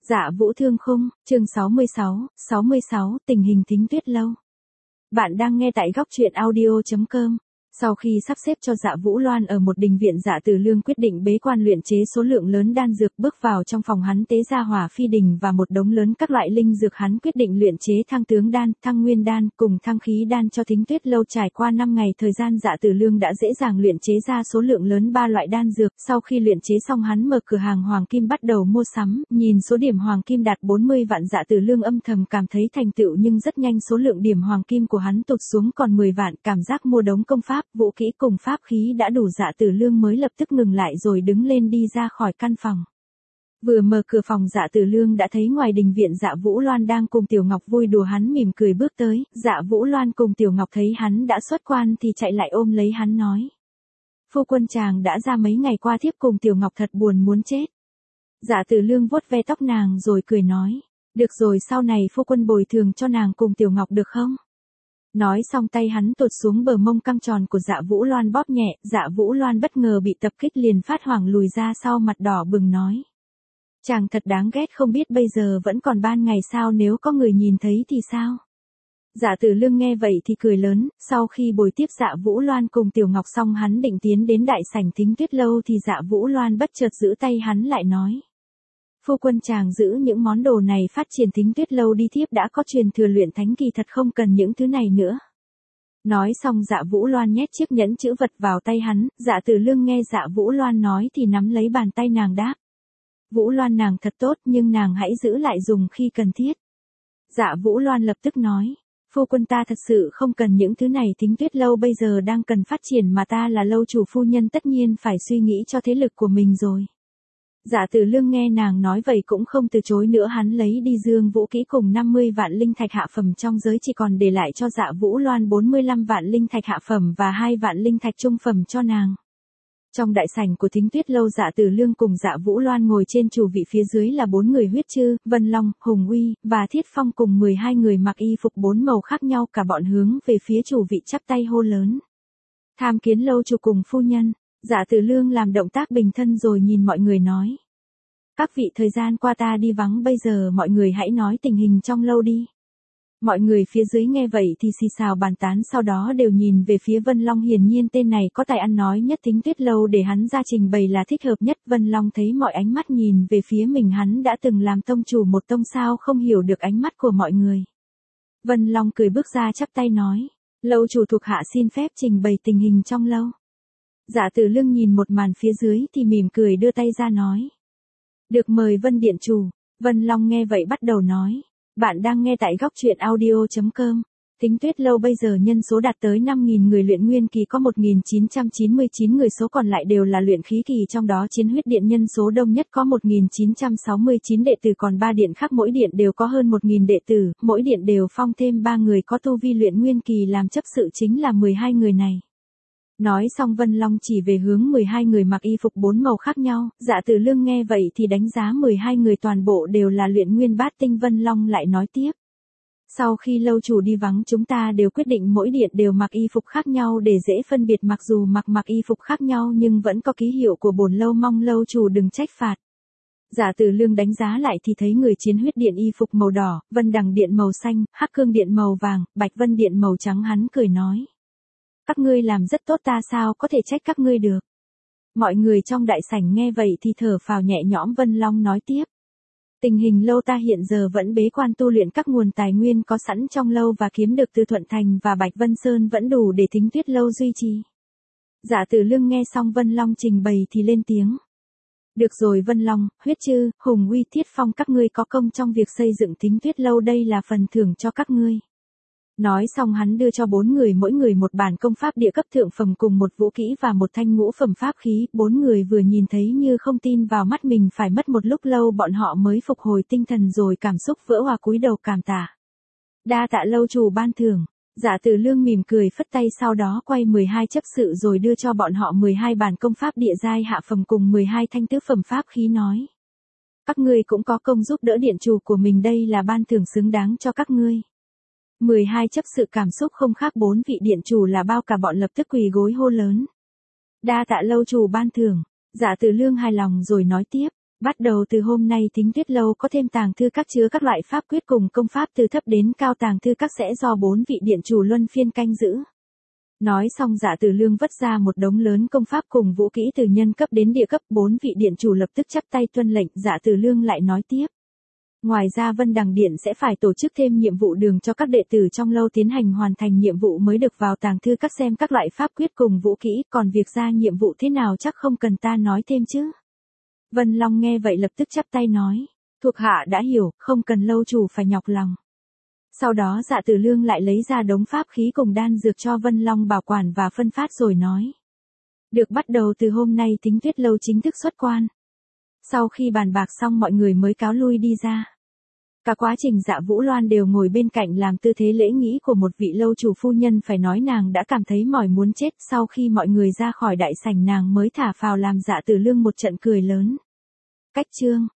Dạ Vũ Thương Khung, chương 66, tình hình Thính Tuyết Lâu. Bạn đang nghe tại góc truyện audio.com. Sau khi sắp xếp cho Dạ Vũ Loan ở một đình viện, Dạ Từ Lương quyết định bế quan luyện chế số lượng lớn đan dược. Bước vào trong phòng, hắn tế ra hỏa phi đình và một đống lớn các loại linh dược. Hắn quyết định luyện chế thăng tướng đan, thăng nguyên đan cùng thăng khí đan cho Thính Tuyết Lâu. Trải qua 5 ngày thời gian, Dạ Từ Lương đã dễ dàng luyện chế ra số lượng lớn 3 loại đan dược. Sau khi luyện chế xong, hắn mở cửa hàng hoàng kim bắt đầu mua sắm. Nhìn số điểm hoàng kim đạt 40 vạn, Dạ Từ Lương âm thầm cảm thấy thành tựu, nhưng rất nhanh số lượng điểm hoàng kim của hắn tụt xuống còn 10 vạn. Cảm giác mua đống công pháp, vũ kỹ cùng pháp khí đã đủ, Dạ Từ Lương mới lập tức ngừng lại rồi đứng lên đi ra khỏi căn phòng. Vừa mở cửa phòng, Dạ Từ Lương đã thấy ngoài đình viện Dạ Vũ Loan đang cùng Tiểu Ngọc vui đùa. Hắn mỉm cười bước tới. Dạ Vũ Loan cùng Tiểu Ngọc thấy hắn đã xuất quan thì chạy lại ôm lấy hắn nói: "Phu quân, chàng đã ra mấy ngày qua, thiếp cùng Tiểu Ngọc thật buồn muốn chết." Dạ Từ Lương vuốt ve tóc nàng rồi cười nói: "Được rồi, sau này phu quân bồi thường cho nàng cùng Tiểu Ngọc được không?" Nói xong tay hắn tụt xuống bờ mông căng tròn của Dạ Vũ Loan bóp nhẹ. Dạ Vũ Loan bất ngờ bị tập kích liền phát hoảng lùi ra sau, mặt đỏ bừng nói: "Chàng thật đáng ghét, không biết bây giờ vẫn còn ban ngày sao, nếu có người nhìn thấy thì sao?" Dạ Từ Lương nghe vậy thì cười lớn. Sau khi bồi tiếp Dạ Vũ Loan cùng Tiểu Ngọc xong, hắn định tiến đến đại sảnh Thính Tuyết Lâu thì Dạ Vũ Loan bất chợt giữ tay hắn lại nói: "Phu quân, chàng giữ những món đồ này phát triển Thính Tuyết Lâu đi, thiếp đã có truyền thừa luyện thánh kỳ, thật không cần những thứ này nữa." Nói xong Dạ Vũ Loan nhét chiếc nhẫn chữ vật vào tay hắn. Dạ Từ Lương nghe Dạ Vũ Loan nói thì nắm lấy bàn tay nàng đáp: "Vũ Loan, nàng thật tốt, nhưng nàng hãy giữ lại dùng khi cần thiết." Dạ Vũ Loan lập tức nói: "Phu quân, ta thật sự không cần những thứ này, Thính Tuyết Lâu bây giờ đang cần phát triển mà ta là lâu chủ phu nhân tất nhiên phải suy nghĩ cho thế lực của mình rồi." Dạ Từ Lương nghe nàng nói vậy cũng không từ chối nữa, hắn lấy đi dương vũ kỹ cùng 50 vạn linh thạch hạ phẩm trong giới chỉ, còn để lại cho Dạ Vũ Loan 45 vạn linh thạch hạ phẩm và 2 vạn linh thạch trung phẩm cho nàng. Trong đại sảnh của Thính Tuyết Lâu, Dạ Từ Lương cùng Dạ Vũ Loan ngồi trên chủ vị, phía dưới là 4 người: Huyết Trư, Vân Long, Hùng Uy và Thiết Phong cùng 12 người mặc y phục 4 màu khác nhau. Cả bọn hướng về phía chủ vị chắp tay hô lớn: "Tham kiến lâu chủ cùng phu nhân." Dạ Từ Lương làm động tác bình thân rồi nhìn mọi người nói: "Các vị, thời gian qua ta đi vắng, bây giờ mọi người hãy nói tình hình trong lâu đi." Mọi người phía dưới nghe vậy thì xì xào bàn tán, sau đó đều nhìn về phía Vân Long. Hiển nhiên tên này có tài ăn nói nhất Thính Tuyết Lâu, để hắn ra trình bày là thích hợp nhất. Vân Long thấy mọi ánh mắt nhìn về phía mình, hắn đã từng làm tông chủ một tông, sao không hiểu được ánh mắt của mọi người. Vân Long cười bước ra chắp tay nói: "Lâu chủ, thuộc hạ xin phép trình bày tình hình trong lâu." Dạ Từ Lương nhìn một màn phía dưới thì mỉm cười đưa tay ra nói: "Được, mời Vân điện chủ." Vân Long nghe vậy bắt đầu nói: "Bạn đang nghe tại góc truyện audio.com. Thính Tuyết Lâu bây giờ nhân số đạt tới 5.000 người, luyện nguyên kỳ có 1.999 người, số còn lại đều là luyện khí kỳ, trong đó Chiến Huyết Điện nhân số đông nhất có 1.969 đệ tử, còn 3 điện khác mỗi điện đều có hơn 1.000 đệ tử, mỗi điện đều phong thêm 3 người có tu vi luyện nguyên kỳ làm chấp sự, chính là 12 người này." Nói xong Vân Long chỉ về hướng 12 người mặc y phục 4 màu khác nhau. Dạ Từ Lương nghe vậy thì đánh giá 12 người toàn bộ đều là luyện nguyên bát tinh. Vân Long lại nói tiếp: "Sau khi lâu chủ đi vắng, chúng ta đều quyết định mỗi điện đều mặc y phục khác nhau để dễ phân biệt, mặc dù mặc y phục khác nhau nhưng vẫn có ký hiệu của bổn lâu, mong lâu chủ đừng trách phạt." Dạ Từ Lương đánh giá lại thì thấy người Chiến Huyết Điện y phục màu đỏ, Vân Đằng Điện màu xanh, Hắc Cương Điện màu vàng, Bạch Vân Điện màu trắng. Hắn cười nói: "Các ngươi làm rất tốt, ta sao có thể trách các ngươi được." Mọi người trong đại sảnh nghe vậy thì thở phào nhẹ nhõm. Vân Long nói tiếp: "Tình hình lâu ta hiện giờ vẫn bế quan tu luyện, các nguồn tài nguyên có sẵn trong lâu và kiếm được từ Thuận Thành và Bạch Vân Sơn vẫn đủ để Thính Tuyết Lâu duy trì." Dạ Từ Lương nghe xong Vân Long trình bày thì lên tiếng: "Được rồi Vân Long, Huyết Trư, Hùng Uy, Thiết Phong, các ngươi có công trong việc xây dựng Thính Tuyết Lâu, đây là phần thưởng cho các ngươi." Nói xong hắn đưa cho 4 người mỗi người một bản công pháp địa cấp thượng phẩm cùng một vũ kỹ và một thanh ngũ phẩm pháp khí. 4 người vừa nhìn thấy như không tin vào mắt mình, phải mất một lúc lâu bọn họ mới phục hồi tinh thần rồi cảm xúc vỡ hòa cúi đầu cảm tạ: "Đa tạ lâu chủ ban thưởng." Dạ Từ Lương mỉm cười phất tay, sau đó quay 12 chấp sự rồi đưa cho bọn họ 12 bản công pháp địa giai hạ phẩm cùng 12 thanh tứ phẩm pháp khí, nói: "Các ngươi cũng có công giúp đỡ điện chủ của mình, đây là ban thưởng xứng đáng cho các ngươi." 12 chấp sự cảm xúc không khác 4 vị điện chủ là bao, cả bọn lập tức quỳ gối hô lớn: "Đa tạ lâu chủ ban thưởng." Dạ Từ Lương hài lòng rồi nói tiếp: Bắt đầu từ hôm nay Thính Tuyết Lâu có thêm tàng thư các chứa các loại pháp quyết cùng công pháp từ thấp đến cao, tàng thư các sẽ do 4 vị điện chủ luân phiên canh giữ. Nói xong Dạ Tử Lương vất ra một đống lớn công pháp cùng vũ kỹ từ nhân cấp đến địa cấp, 4 vị điện chủ lập tức chắp tay tuân lệnh. Dạ Tử Lương lại nói tiếp. Ngoài ra Vân Đằng Điện sẽ phải tổ chức thêm nhiệm vụ đường cho các đệ tử trong lâu tiến hành hoàn thành nhiệm vụ mới được vào tàng thư các xem các loại pháp quyết cùng vũ kỹ, còn việc ra nhiệm vụ thế nào chắc không cần ta nói thêm chứ. Vân Long nghe vậy lập tức chắp tay nói, thuộc hạ đã hiểu, không cần lâu chủ phải nhọc lòng. Sau đó Dạ Tử Lương lại lấy ra đống pháp khí cùng đan dược cho Vân Long bảo quản và phân phát rồi nói. Được, bắt đầu từ hôm nay Thính Tuyết Lâu chính thức xuất quan. Sau khi bàn bạc xong mọi người mới cáo lui đi ra. Cả quá trình Dạ Vũ Loan đều ngồi bên cạnh làm tư thế lễ nghĩ của một vị lâu chủ phu nhân, phải nói nàng đã cảm thấy mỏi muốn chết. Sau khi mọi người ra khỏi đại sảnh nàng mới thả phào làm Dạ Tử Lương một trận cười lớn. Cách chương